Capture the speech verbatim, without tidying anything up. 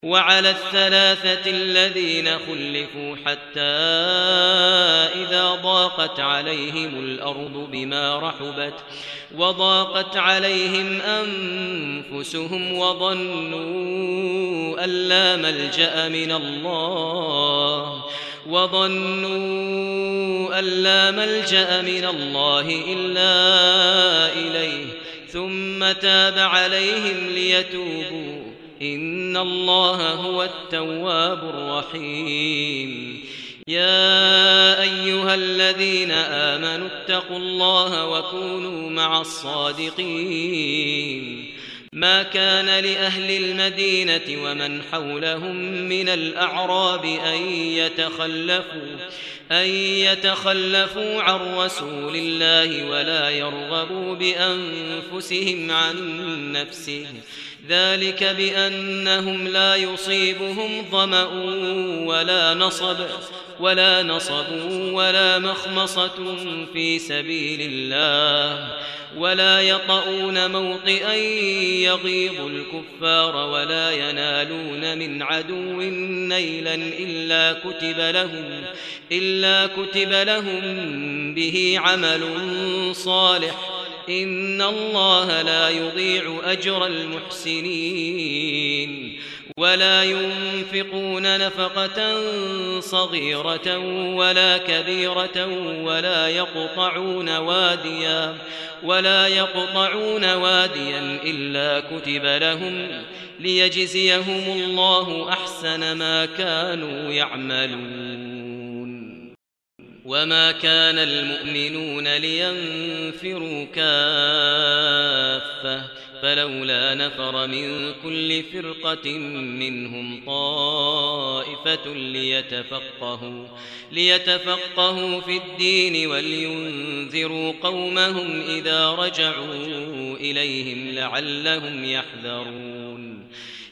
وعلى الثلاثة الذين خلفوا حتى إذا ضاقت عليهم الأرض بما رحبت وضاقت عليهم أنفسهم وظنوا أن لا ملجأ من الله وظنوا أن لا ملجأ من الله إلا إليه ثم تاب عليهم ليتوبوا إن الله هو التواب الرحيم. يا أيها الذين آمنوا اتقوا الله وكونوا مع الصادقين. ما كان لأهل المدينة ومن حولهم من الأعراب أن يتخلفوا أن يتخلفوا عن رسول الله ولا يرغبوا بأنفسهم عن نفسه ذلك بأنهم لا يصيبهم ظمأ ولا نصب ولا نصب ولا مخمصة في سبيل الله ولا يطؤون موطئا يغيظ الكفار ولا ينالون من عدو نيلا إلا كتب لهم إلا كتب لهم به عمل صالح إن الله لا يضيع أجر المحسنين. ولا ينفقون نفقة صغيرة ولا كبيرة ولا يقطعون واديا ولا يقطعون واديا إلا كتب لهم ليجزيهم الله أحسن ما كانوا يعملون. وما كان المؤمنون لينفروا كافة فلولا نفر من كل فرقة منهم طائفة ليتفقهوا ليتفقهوا في الدين ولينذروا قومهم إذا رجعوا إليهم لعلهم يحذرون.